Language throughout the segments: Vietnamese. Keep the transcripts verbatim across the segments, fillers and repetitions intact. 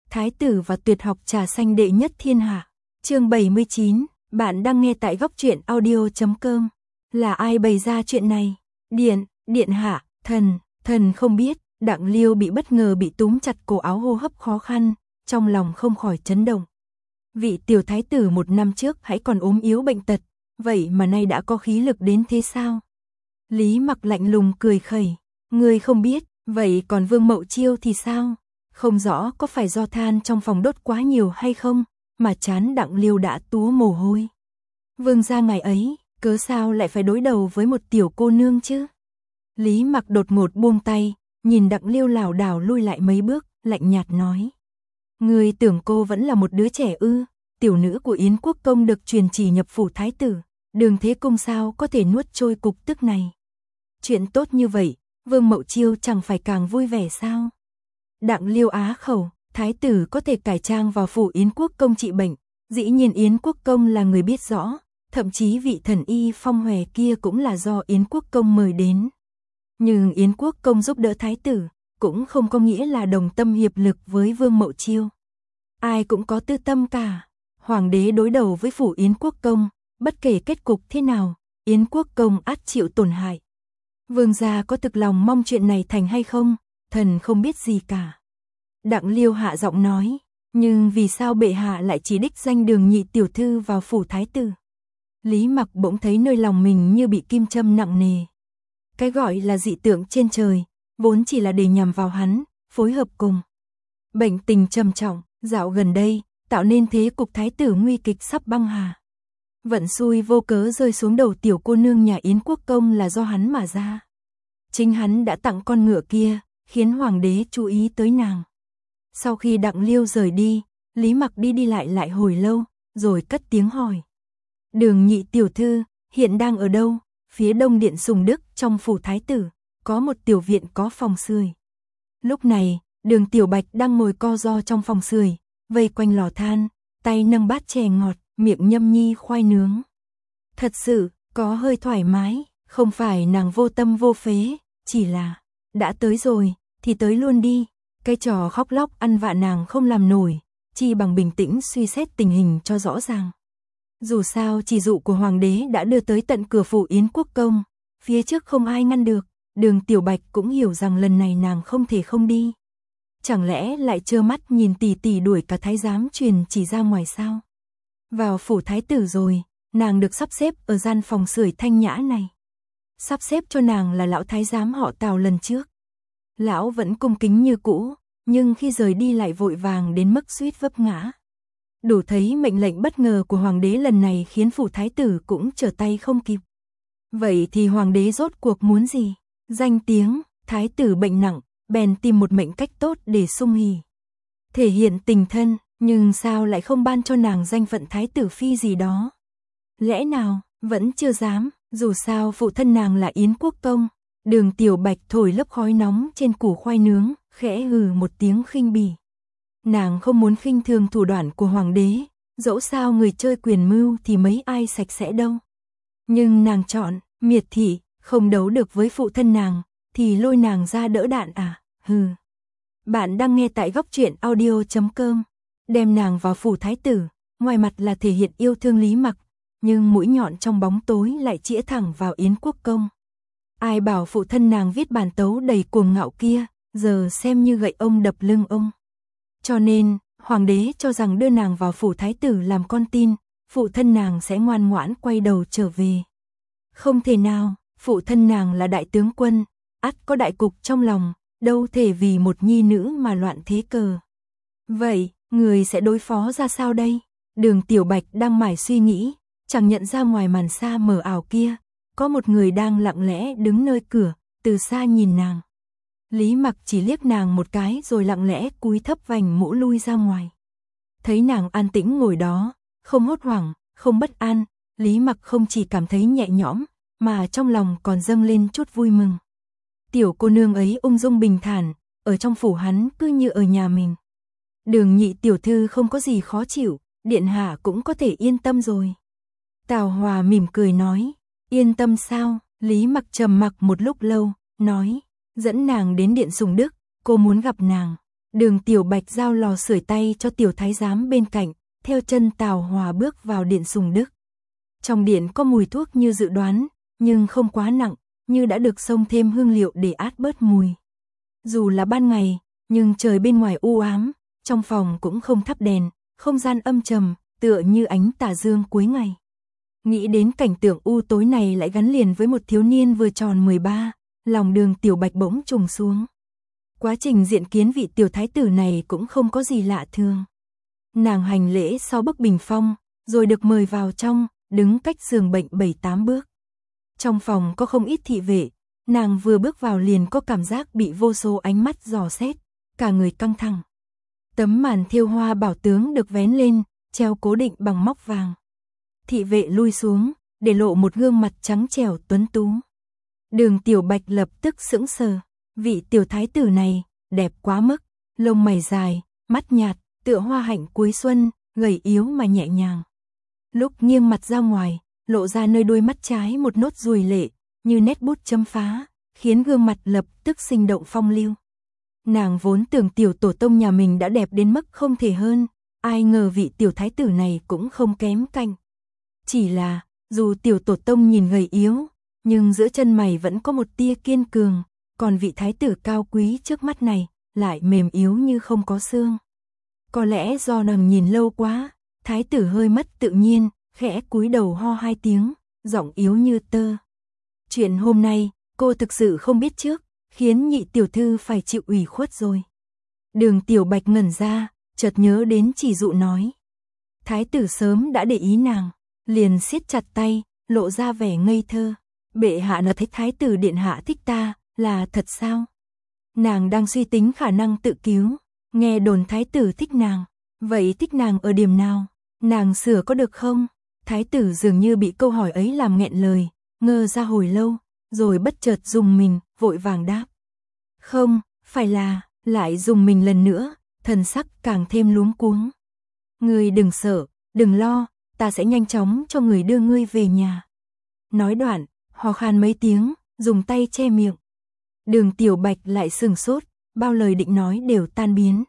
Thái tử và tuyệt học trà xanh đệ nhất thiên hạ. Chương bảy mươi chín, bạn đang nghe tại góc truyện audio chấm com. Là ai bày ra chuyện này? Điện, điện hạ, thần, thần không biết. Đặng Liêu bị bất ngờ bị túm chặt cổ áo, hô hấp khó khăn, trong lòng không khỏi chấn động. Vị tiểu thái tử một năm trước hãy còn ốm yếu bệnh tật, vậy mà nay đã có khí lực đến thế sao? Lý Mặc lạnh lùng cười khẩy, ngươi không biết, vậy còn Vương Mậu Chiêu thì sao? Không rõ có phải do than trong phòng đốt quá nhiều hay không, mà trán Đặng Liêu đã túa mồ hôi. Vương gia ngày ấy, cớ sao lại phải đối đầu với một tiểu cô nương chứ? Lý Mặc đột ngột buông tay, nhìn Đặng Liêu lảo đảo lui lại mấy bước, lạnh nhạt nói. Ngươi tưởng cô vẫn là một đứa trẻ ư? Tiểu nữ của Yến Quốc công được truyền chỉ nhập phủ thái tử, Đường Thế Công sao có thể nuốt trôi cục tức này? Chuyện tốt như vậy, Vương Mậu Chiêu chẳng phải càng vui vẻ sao? Đặng Liêu á khẩu, thái tử có thể cải trang vào phủ Yến Quốc công trị bệnh, dĩ nhiên Yến Quốc công là người biết rõ, thậm chí vị thần y Phong Hòe kia cũng là do Yến Quốc công mời đến. Nhưng Yến Quốc công giúp đỡ thái tử, cũng không có nghĩa là đồng tâm hiệp lực với Vương Mậu Chiêu. Ai cũng có tư tâm cả. Hoàng đế đối đầu với phủ Yến Quốc công, bất kể kết cục thế nào, Yến Quốc công ắt chịu tổn hại. Vương gia có thực lòng mong chuyện này thành hay không, thần không biết gì cả. Đặng Liêu hạ giọng nói, nhưng vì sao bệ hạ lại chỉ đích danh Đường nhị tiểu thư vào phủ thái tử? Lý Mặc bỗng thấy nơi lòng mình như bị kim châm nặng nề. Cái gọi là dị tượng trên trời, vốn chỉ là để nhằm vào hắn, phối hợp cùng. Bệnh tình trầm trọng, dạo gần đây, tạo nên thế cục thái tử nguy kịch sắp băng hà. Vận xui vô cớ rơi xuống đầu tiểu cô nương nhà Yến Quốc công là do hắn mà ra. Chính hắn đã tặng con ngựa kia, khiến hoàng đế chú ý tới nàng. Sau khi Đặng Liêu rời đi, Lý Mặc đi đi lại lại hồi lâu, rồi cất tiếng hỏi. Đường nhị tiểu thư, hiện đang ở đâu? Phía đông điện Sùng Đức trong phủ thái tử, có một tiểu viện có phòng sưởi. Lúc này, Đường Tiểu Bạch đang ngồi co ro trong phòng sưởi, vây quanh lò than, tay nâng bát chè ngọt, miệng nhâm nhi khoai nướng. Thật sự, có hơi thoải mái, không phải nàng vô tâm vô phế, chỉ là, đã tới rồi, thì tới luôn đi. Cái trò khóc lóc ăn vạ nàng không làm nổi, chi bằng bình tĩnh suy xét tình hình cho rõ ràng. Dù sao chỉ dụ của hoàng đế đã đưa tới tận cửa phủ Yến Quốc công, phía trước không ai ngăn được, Đường Tiểu Bạch cũng hiểu rằng lần này nàng không thể không đi. Chẳng lẽ lại trơ mắt nhìn tỷ tỷ đuổi cả thái giám truyền chỉ ra ngoài sao? Vào phủ thái tử rồi, nàng được sắp xếp ở gian phòng sưởi thanh nhã này. Sắp xếp cho nàng là lão thái giám họ Tào lần trước. Lão vẫn cung kính như cũ, nhưng khi rời đi lại vội vàng đến mức suýt vấp ngã. Đủ thấy mệnh lệnh bất ngờ của hoàng đế lần này khiến phủ thái tử cũng trở tay không kịp. Vậy thì hoàng đế rốt cuộc muốn gì? Danh tiếng, thái tử bệnh nặng, bèn tìm một mệnh cách tốt để sung hỉ. Thể hiện tình thân, nhưng sao lại không ban cho nàng danh phận thái tử phi gì đó? Lẽ nào, vẫn chưa dám, dù sao phụ thân nàng là Yến Quốc công. Đường Tiểu Bạch thổi lớp khói nóng trên củ khoai nướng, khẽ hừ một tiếng khinh bỉ. Nàng không muốn khinh thường thủ đoạn của hoàng đế, dẫu sao người chơi quyền mưu thì mấy ai sạch sẽ đâu. Nhưng nàng chọn, miệt thị, không đấu được với phụ thân nàng, thì lôi nàng ra đỡ đạn à, hừ. Bạn đang nghe tại góc truyện audio chấm com. Đem nàng vào phủ thái tử, ngoài mặt là thể hiện yêu thương Lý Mặc, nhưng mũi nhọn trong bóng tối lại chĩa thẳng vào Yến Quốc công. Ai bảo phụ thân nàng viết bản tấu đầy cuồng ngạo kia, giờ xem như gậy ông đập lưng ông. Cho nên, hoàng đế cho rằng đưa nàng vào phủ thái tử làm con tin, phụ thân nàng sẽ ngoan ngoãn quay đầu trở về. Không thể nào, phụ thân nàng là đại tướng quân, ắt có đại cục trong lòng, đâu thể vì một nhi nữ mà loạn thế cờ. Vậy, người sẽ đối phó ra sao đây? Đường Tiểu Bạch đang mải suy nghĩ, chẳng nhận ra ngoài màn sa mờ ảo kia, có một người đang lặng lẽ đứng nơi cửa, từ xa nhìn nàng. Lý Mặc chỉ liếc nàng một cái rồi lặng lẽ cúi thấp vành mũ lui ra ngoài. Thấy nàng an tĩnh ngồi đó, không hốt hoảng, không bất an, Lý Mặc không chỉ cảm thấy nhẹ nhõm, mà trong lòng còn dâng lên chút vui mừng. Tiểu cô nương ấy ung dung bình thản, ở trong phủ hắn cứ như ở nhà mình. Đường nhị tiểu thư không có gì khó chịu, điện hạ cũng có thể yên tâm rồi. Tào Hòa mỉm cười nói, yên tâm sao? Lý Mặc trầm mặc một lúc lâu, nói, dẫn nàng đến điện Sùng Đức, cô muốn gặp nàng. Đường Tiểu Bạch giao lò sưởi tay cho tiểu thái giám bên cạnh, theo chân Tào Hòa bước vào điện Sùng Đức. Trong điện có mùi thuốc như dự đoán, nhưng không quá nặng, như đã được xông thêm hương liệu để át bớt mùi. Dù là ban ngày, nhưng trời bên ngoài u ám, trong phòng cũng không thắp đèn, không gian âm trầm, tựa như ánh tà dương cuối ngày. Nghĩ đến cảnh tượng u tối này lại gắn liền với một thiếu niên vừa tròn mười ba, lòng Đường Tiểu Bạch bỗng trùng xuống. Quá trình diện kiến vị tiểu thái tử này cũng không có gì lạ thường. Nàng hành lễ sau bức bình phong, rồi được mời vào trong, đứng cách giường bệnh bảy tám bước. Trong phòng có không ít thị vệ, nàng vừa bước vào liền có cảm giác bị vô số ánh mắt dò xét, cả người căng thẳng. Tấm màn thêu hoa bảo tướng được vén lên, treo cố định bằng móc vàng. Thị vệ lui xuống, để lộ một gương mặt trắng trẻo tuấn tú. Đường Tiểu Bạch lập tức sững sờ, vị tiểu thái tử này, đẹp quá mức, lông mày dài, mắt nhạt, tựa hoa hạnh cuối xuân, gầy yếu mà nhẹ nhàng. Lúc nghiêng mặt ra ngoài, lộ ra nơi đuôi mắt trái một nốt ruồi lệ, như nét bút chấm phá, khiến gương mặt lập tức sinh động phong lưu. Nàng vốn tưởng tiểu tổ tông nhà mình đã đẹp đến mức không thể hơn, ai ngờ vị tiểu thái tử này cũng không kém cạnh. Chỉ là, dù tiểu tổ tông nhìn gầy yếu, nhưng giữa chân mày vẫn có một tia kiên cường, còn vị thái tử cao quý trước mắt này, lại mềm yếu như không có xương. Có lẽ do nàng nhìn lâu quá, thái tử hơi mất tự nhiên, khẽ cúi đầu ho hai tiếng, giọng yếu như tơ. Chuyện hôm nay, cô thực sự không biết trước, khiến nhị tiểu thư phải chịu ủy khuất rồi. Đường Tiểu Bạch ngẩn ra, chợt nhớ đến chỉ dụ nói. Thái tử sớm đã để ý nàng, liền siết chặt tay, lộ ra vẻ ngây thơ. Bệ hạ nói thấy thái tử điện hạ thích ta, là thật sao? Nàng đang suy tính khả năng tự cứu, nghe đồn thái tử thích nàng, vậy thích nàng ở điểm nào? Nàng sửa có được không? Thái tử dường như bị câu hỏi ấy làm nghẹn lời, ngơ ra hồi lâu, rồi bất chợt dùng mình, vội vàng đáp. Không, phải là, lại dùng mình lần nữa, thần sắc càng thêm luống cuống. Ngươi đừng sợ, đừng lo, ta sẽ nhanh chóng cho người đưa ngươi về nhà. Nói đoạn, ho khan mấy tiếng, dùng tay che miệng. Đường Tiểu Bạch lại sừng sốt, bao lời định nói đều tan biến.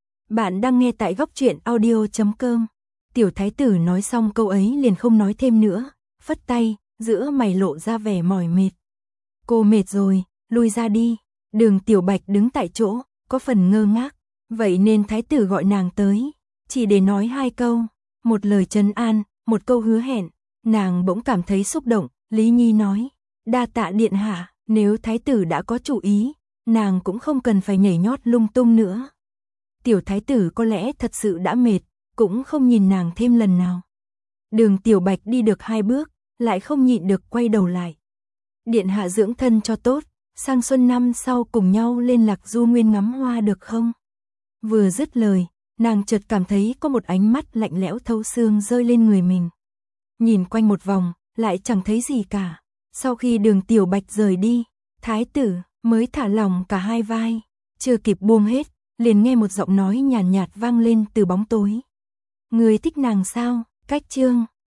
Bạn đang nghe tại góc truyện audio chấm com. Tiểu thái tử nói xong câu ấy liền không nói thêm nữa, phất tay, giữa mày lộ ra vẻ mỏi mệt. Cô mệt rồi, lui ra đi. Đường Tiểu Bạch đứng tại chỗ, có phần ngơ ngác, vậy nên thái tử gọi nàng tới, chỉ để nói hai câu, một lời trấn an, một câu hứa hẹn. Nàng bỗng cảm thấy xúc động, Lý Nhi nói, đa tạ điện hạ, nếu thái tử đã có chủ ý, nàng cũng không cần phải nhảy nhót lung tung nữa. Tiểu thái tử có lẽ thật sự đã mệt, cũng không nhìn nàng thêm lần nào. Đường Tiểu Bạch đi được hai bước, lại không nhịn được quay đầu lại. Điện hạ dưỡng thân cho tốt, sang xuân năm sau cùng nhau lên Lạc Du Nguyên ngắm hoa được không? Vừa dứt lời, nàng chợt cảm thấy có một ánh mắt lạnh lẽo thấu xương rơi lên người mình. Nhìn quanh một vòng, lại chẳng thấy gì cả. Sau khi Đường Tiểu Bạch rời đi, thái tử mới thả lỏng cả hai vai, chưa kịp buông hết, liền nghe một giọng nói nhàn nhạt, nhạt vang lên từ bóng tối. Người thích nàng sao? Cách chương